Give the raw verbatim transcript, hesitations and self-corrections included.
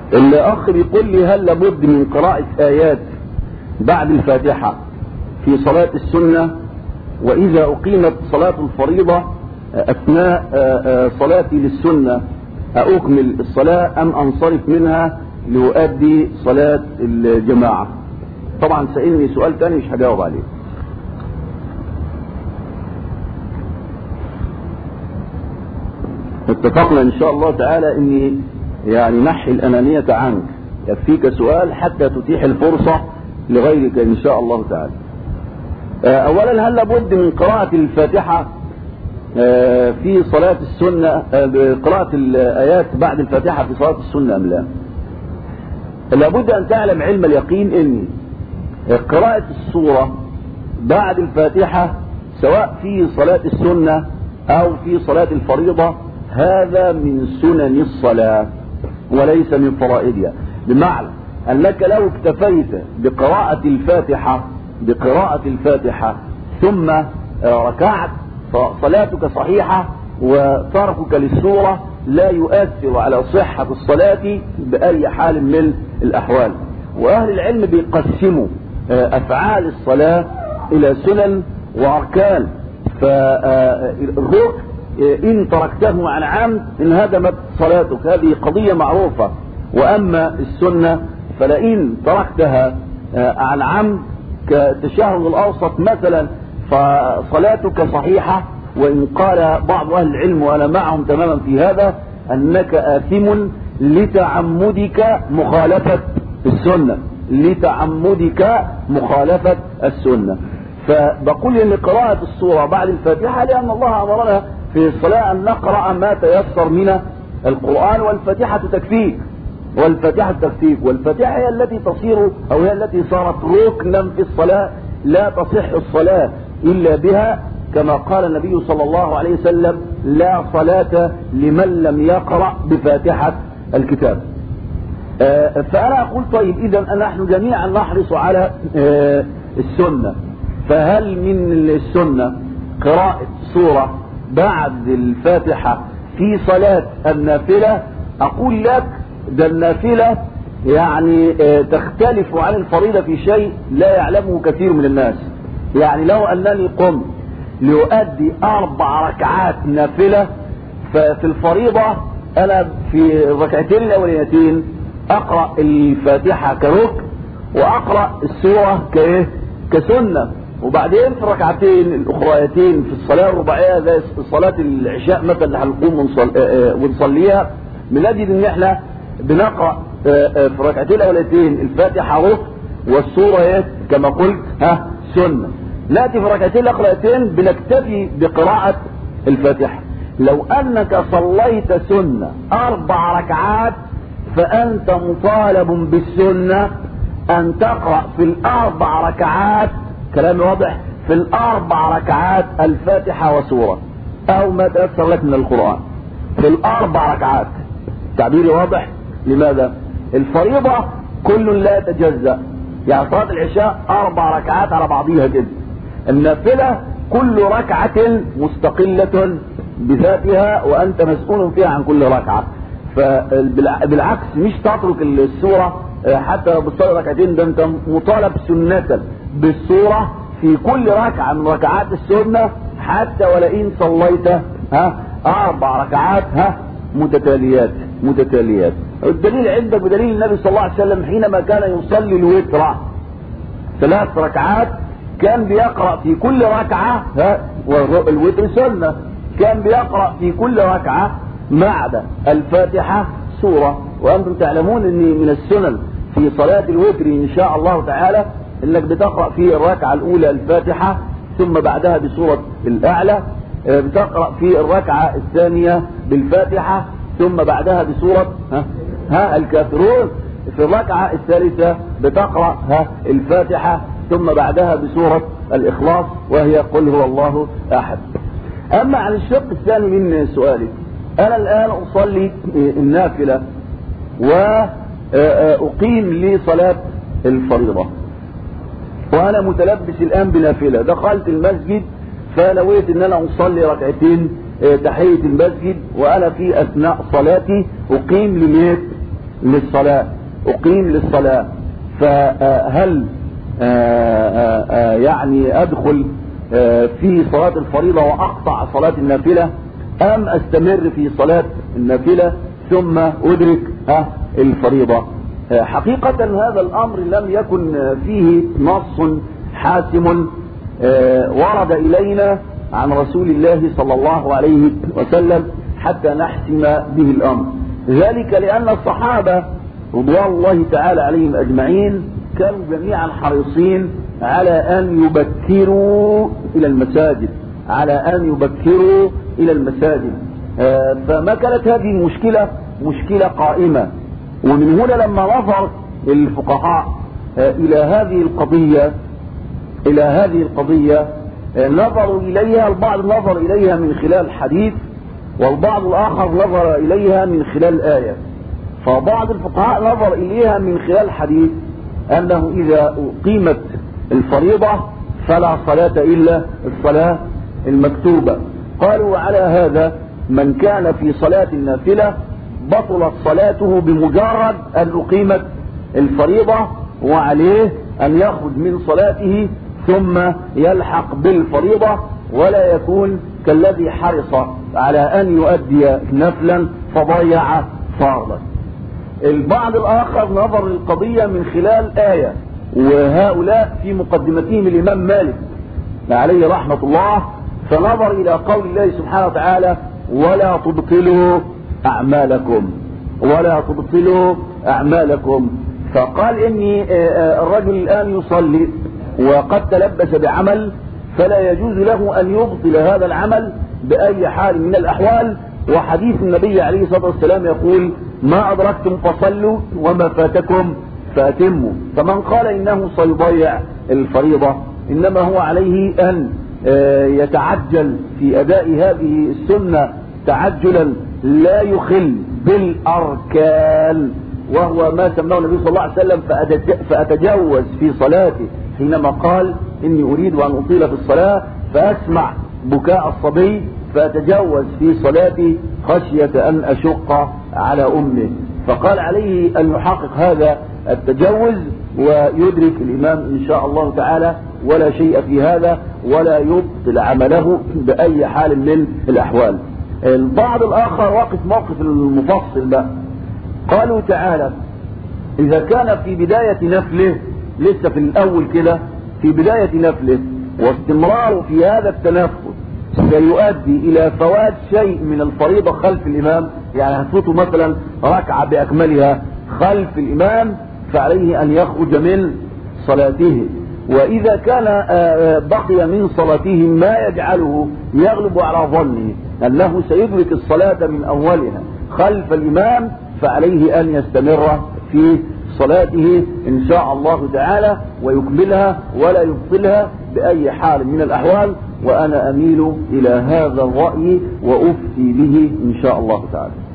الأخ بيقول لي هل لابد من قراءة آيات بعد الفاتحة في صلاة السنة؟ وإذا أقيمت صلاة الفريضة أثناء صلاتي للسنة أكمل الصلاة أم أنصرف منها لأؤدي صلاة الجماعة؟ طبعا سألني سؤال تاني مش هجاوب عليه. اتفقنا إن شاء الله تعالى إني يعني نحي الأنانية عنك، يكفيك سؤال حتى تتيح الفرصة لغيرك إن شاء الله تعالى. أولا، هل لابد من قراءة الفاتحة في صلاة السنة، قراءة الآيات بعد الفاتحة في صلاة السنة أم لا؟ لابد أن تعلم علم اليقين إن قراءة السورة بعد الفاتحة سواء في صلاة السنة أو في صلاة الفريضة هذا من سنن الصلاة وليس من فرائضها، بمعنى أنك لو اكتفيت بقراءة الفاتحة بقراءة الفاتحة ثم ركعت فصلاتك صحيحة، وتركك للسورة لا يؤثر على صحة الصلاة بأي حال من الأحوال. وأهل العلم بيقسموا أفعال الصلاة إلى سنن وأركان، فالركن إن تركته عن عمد انهدمت صلاتك، هذه قضية معروفة. وأما السنة فلئن تركتها عن عمد كالتشهد الأوسط مثلا فصلاتك صحيحة، وإن قال بعض أهل العلم وأنا معهم تماما في هذا أنك آثم لتعمدك مخالفة السنة لتعمدك مخالفة السنة. فبقول إن قراءة السورة بعد الفاتحة لأن الله أمرنا في الصلاة أن نقرأ ما تيسر من القرآن، والفاتحة تكفيك والفاتحة تكفيك والفاتحة هي التي تصير أو هي التي صارت ركنا في الصلاة، لا تصح الصلاة إلا بها، كما قال النبي صلى الله عليه وسلم: لا صلاة لمن لم يقرأ بفاتحة الكتاب. آه فأنا أقول طيب إذا نحن جميعا نحرص على آه السنة، فهل من السنة قراءة سورة بعد الفاتحة في صلاة النافلة؟ أقول لك ده النافلة يعني آه تختلف عن الفريضة في شيء لا يعلمه كثير من الناس. يعني لو أنني قمت لأؤدي أربع ركعات نافلة، ففي الفريضة أنا في الركعتين الأوليتين أقرأ الفاتحة كركن وأقرأ السورة كإيه كسنة، وبعدين في الركعتين الأخريتين في الصلاة الرباعية زي صلاة العشاء مثلا اللي هنقوم ونصليها بنجد إن إحنا بنقرأ في الركعتين الأوليتين الفاتحة ركن والسورة إيه كما قلت ها سنة. نأتي في ركعتين الأخريتين بنكتفي بقراءة الفاتحة. لو أنك صليت سنة أربع ركعات فأنت مطالب بالسنة أن تقرأ في الأربع ركعات، كلام واضح، في الأربع ركعات الفاتحة وسورة أو ما تأثر لك من القرآن في الأربع ركعات. تعبيري واضح؟ لماذا؟ الفريضة كل لا يتجزأ، يعني صلاة العشاء أربع ركعات على بعضيها كده. النافلة كل ركعة مستقلة بذاتها وأنت مسؤول فيها عن كل ركعة. فبالعكس مش تترك السورة حتى لو بتصلي ركعتين، ده أنت مطالب سنة بالسورة في كل ركعة من ركعات السنة، حتى ولئن صليت ها أربع ركعات ها متتاليات متتاليات. الدليل عندك بدليل النبي صلى الله عليه وسلم حينما كان يصلي الوتر ثلاث ركعات كان بيقرأ في كل ركعة ها والوتر سنة، كان بيقرأ في كل ركعة ما عدا الفاتحة سورة. وأنتم تعلمون أن من السنن في صلاة الوتر إن شاء الله تعالى أنك بتقرأ في الركعة الأولى الفاتحة ثم بعدها بسورة الأعلى، بتقرأ في الركعة الثانية بالفاتحة ثم بعدها بسورة ها, ها الكافرون، في الركعة الثالثة بتقرأ ها الفاتحة ثم بعدها بسورة الإخلاص وهي قل هو الله أحد. أما عن الشق الثاني من سؤالي، أنا الآن أصلي النافلة وأقيم لي صلاة الفريضة وأنا متلبس الآن بنافلة، دخلت المسجد فنويت أن أنا أصلي ركعتين تحية المسجد وأنا في أثناء صلاتي أقيم لميت للصلاة أقيم للصلاة، فهل يعني أدخل في صلاة الفريضة وأقطع صلاة النافلة، أم أستمر في صلاة النافلة ثم أدرك الفريضة؟ حقيقة هذا الأمر لم يكن فيه نص حاسم ورد إلينا عن رسول الله صلى الله عليه وسلم حتى نحسم به الأمر، ذلك لأن الصحابة رضوان الله تعالى عليهم أجمعين كانوا جميعا حريصين على أن يبكروا إلى المساجد على أن يبكروا إلى المساجد فما كانت هذه المشكلة مشكلة قائمة. ومن هنا لما نظر الفقهاء إلى هذه القضية إلى هذه القضية نظروا إليها، البعض نظر إليها من خلال حديث والبعض الآخر نظر إليها من خلال آية. فبعض الفقهاء نظر إليها من خلال حديث أنه إذا أقيمت الفريضة فلا صلاة إلا الصلاة المكتوبة. قالوا على هذا من كان في صلاة النافلة بطلت صلاته بمجرد أن أقيمت الفريضة، وعليه أن يخرج من صلاته ثم يلحق بالفريضة ولا يكون كالذي حرص على أن يؤدي نفلا فضيع فرضا. البعض الآخر نظر للقضية من خلال آية، وهؤلاء في مقدمتهم الإمام مالك عليه رحمة الله، فنظر إلى قول الله سبحانه وتعالى ولا تبطلوا أعمالكم ولا تبطلوا أعمالكم. فقال إني الرجل الآن يصلي وقد تلبس بعمل فلا يجوز له أن يبطل هذا العمل بأي حال من الأحوال، وحديث النبي عليه الصلاة والسلام يقول ما أدركتم فصلوا وما فاتكم فأتموا. فمن قال إنه سيضيع الفريضة إنما هو عليه أن يتعجل في أداء هذه السنة تعجلا لا يخل بالأركان، وهو ما سماه النبي صلى الله عليه وسلم فأتجوز في صلاته حينما قال إني أريد أن أطيل في الصلاة فأسمع بكاء الصبي فأتجوز في صلاتي خشية أن أشق على أمه. فقال عليه أن يحقق هذا التجوز ويدرك الإمام إن شاء الله تعالى ولا شيء في هذا ولا يبطل عمله بأي حال من الأحوال. البعض الآخر وقف موقف المفصل بقى، قالوا تعالى إذا كان في بداية نفله لسه في الأول كده في بداية نفله واستمرار في هذا التنفس سيؤدي إلى فوات شيء من الفريضة خلف الإمام، يعني هتفوته مثلا ركعة بأكملها خلف الإمام فعليه أن يخرج من صلاته. وإذا كان بقي من صلاته ما يجعله يغلب على ظنه أنه سيدرك الصلاة من أولها خلف الإمام فعليه أن يستمر في صلاته إن شاء الله تعالى ويكملها ولا يبطلها بأي حال من الأحوال. وأنا أميل إلى هذا الرأي وأفتي به إن شاء الله تعالى.